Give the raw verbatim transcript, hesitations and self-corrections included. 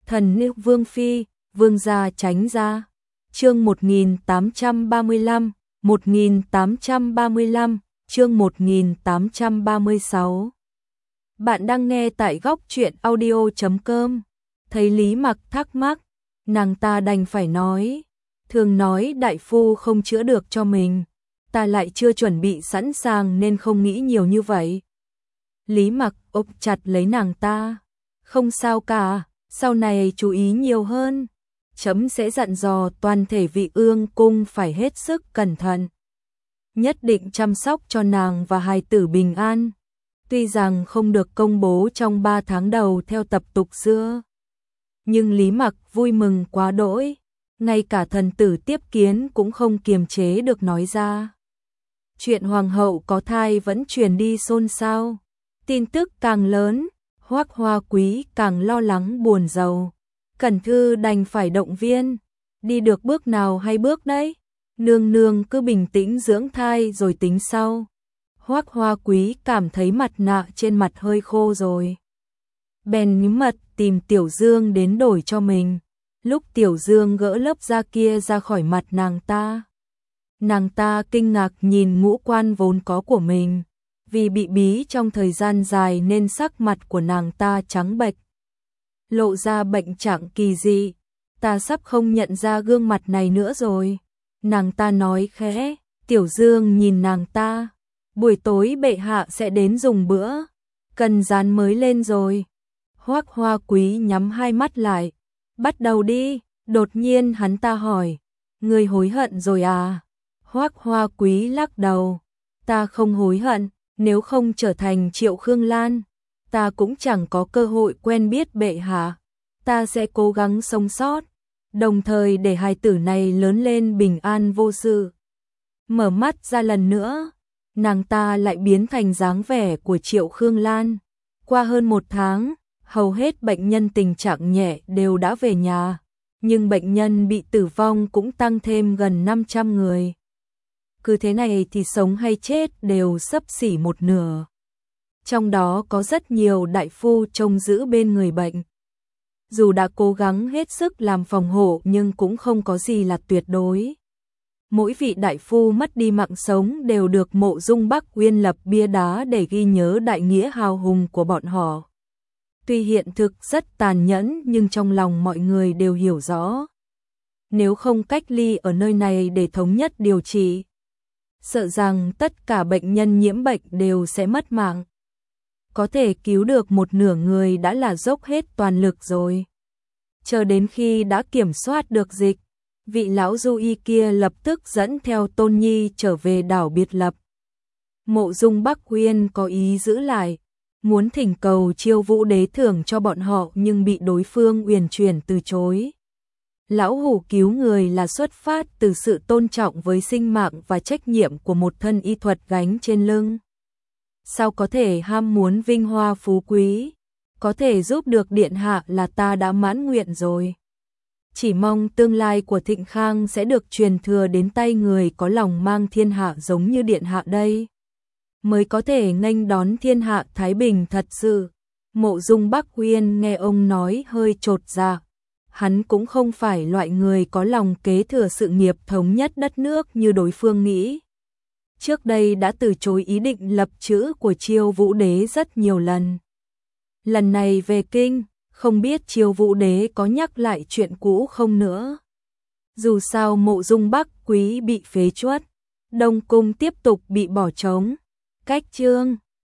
Thần nữ Vương Phi, Vương gia tránh ra. Chương một nghìn tám trăm ba mươi lăm, một nghìn tám trăm ba mươi lăm, chương một nghìn tám trăm ba mươi sáu. Bạn đang nghe tại góc truyện audio chấm com. Thấy Lý Mặc thắc mắc, nàng ta đành phải nói, thường nói đại phu không chữa được cho mình, ta lại chưa chuẩn bị sẵn sàng nên không nghĩ nhiều như vậy. Lý Mặc ôm chặt lấy nàng ta, không sao cả, sau này chú ý nhiều hơn. Chấm sẽ dặn dò toàn thể vị ương cung phải hết sức cẩn thận, nhất định chăm sóc cho nàng và hài tử bình an. Tuy rằng không được công bố trong ba tháng đầu theo tập tục xưa, nhưng Lý Mặc vui mừng quá đỗi, ngay cả thần tử tiếp kiến cũng không kiềm chế được nói ra. Chuyện hoàng hậu có thai vẫn truyền đi xôn xao, tin tức càng lớn, Hoắc Hoa Quý càng lo lắng buồn rầu. Cẩn Thư đành phải động viên, đi được bước nào hay bước đấy, nương nương cứ bình tĩnh dưỡng thai rồi tính sau. Hoắc Hoa Quý cảm thấy mặt nạ trên mặt hơi khô rồi, bèn bí mật tìm Tiểu Dương đến đổi cho mình. Lúc Tiểu Dương gỡ lớp da kia ra khỏi mặt nàng ta, nàng ta kinh ngạc nhìn ngũ quan vốn có của mình, vì bị bí trong thời gian dài nên sắc mặt của nàng ta trắng bệch, lộ ra bệnh trạng kỳ dị. Ta sắp không nhận ra gương mặt này nữa rồi, nàng ta nói khẽ. Tiểu Dương nhìn nàng ta, buổi tối bệ hạ sẽ đến dùng bữa, cần rán mới lên rồi. Hoắc Hoa Quý nhắm hai mắt lại, bắt đầu đi. Đột nhiên hắn ta hỏi, ngươi hối hận rồi à? Hoắc Hoa Quý lắc đầu, ta không hối hận, nếu không trở thành Triệu Khương Lan, ta cũng chẳng có cơ hội quen biết bệ hạ. Ta sẽ cố gắng sống sót, đồng thời để hài tử này lớn lên bình an vô sự. Mở mắt ra lần nữa, nàng ta lại biến thành dáng vẻ của Triệu Khương Lan. Qua hơn một tháng, hầu hết bệnh nhân tình trạng nhẹ đều đã về nhà, nhưng bệnh nhân bị tử vong cũng tăng thêm gần năm trăm người. Cứ thế này thì sống hay chết đều xấp xỉ một nửa. Trong đó có rất nhiều đại phu trông giữ bên người bệnh. Dù đã cố gắng hết sức làm phòng hộ nhưng cũng không có gì là tuyệt đối. Mỗi vị đại phu mất đi mạng sống đều được Mộ Dung Bắc Uyên lập bia đá để ghi nhớ đại nghĩa hào hùng của bọn họ. Tuy hiện thực rất tàn nhẫn nhưng trong lòng mọi người đều hiểu rõ, nếu không cách ly ở nơi này để thống nhất điều trị, sợ rằng tất cả bệnh nhân nhiễm bệnh đều sẽ mất mạng. Có thể cứu được một nửa người đã là dốc hết toàn lực rồi. Chờ đến khi đã kiểm soát được dịch, vị lão du y kia lập tức dẫn theo Tôn Nhi trở về đảo biệt lập. Mộ Dung Bắc Uyên có ý giữ lại, muốn thỉnh cầu Chiêu Vũ Đế thưởng cho bọn họ nhưng bị đối phương uyển chuyển từ chối. Lão hủ cứu người là xuất phát từ sự tôn trọng với sinh mạng và trách nhiệm của một thân y thuật gánh trên lưng. Sao có thể ham muốn vinh hoa phú quý, có thể giúp được điện hạ là ta đã mãn nguyện rồi. Chỉ mong tương lai của Thịnh Khang sẽ được truyền thừa đến tay người có lòng mang thiên hạ giống như điện hạ đây, mới có thể nghênh đón thiên hạ thái bình thật sự. Mộ Dung Bắc Uyên nghe ông nói hơi chột dạ. Hắn cũng không phải loại người có lòng kế thừa sự nghiệp thống nhất đất nước như đối phương nghĩ. Trước đây đã từ chối ý định lập chữ của Chiêu Vũ Đế rất nhiều lần. Lần này về kinh, không biết Chiêu Vũ Đế có nhắc lại chuyện cũ không nữa. Dù sao Mộ Dung Bắc Quý bị phế truất, Đông Cung tiếp tục bị bỏ trống. Cách chương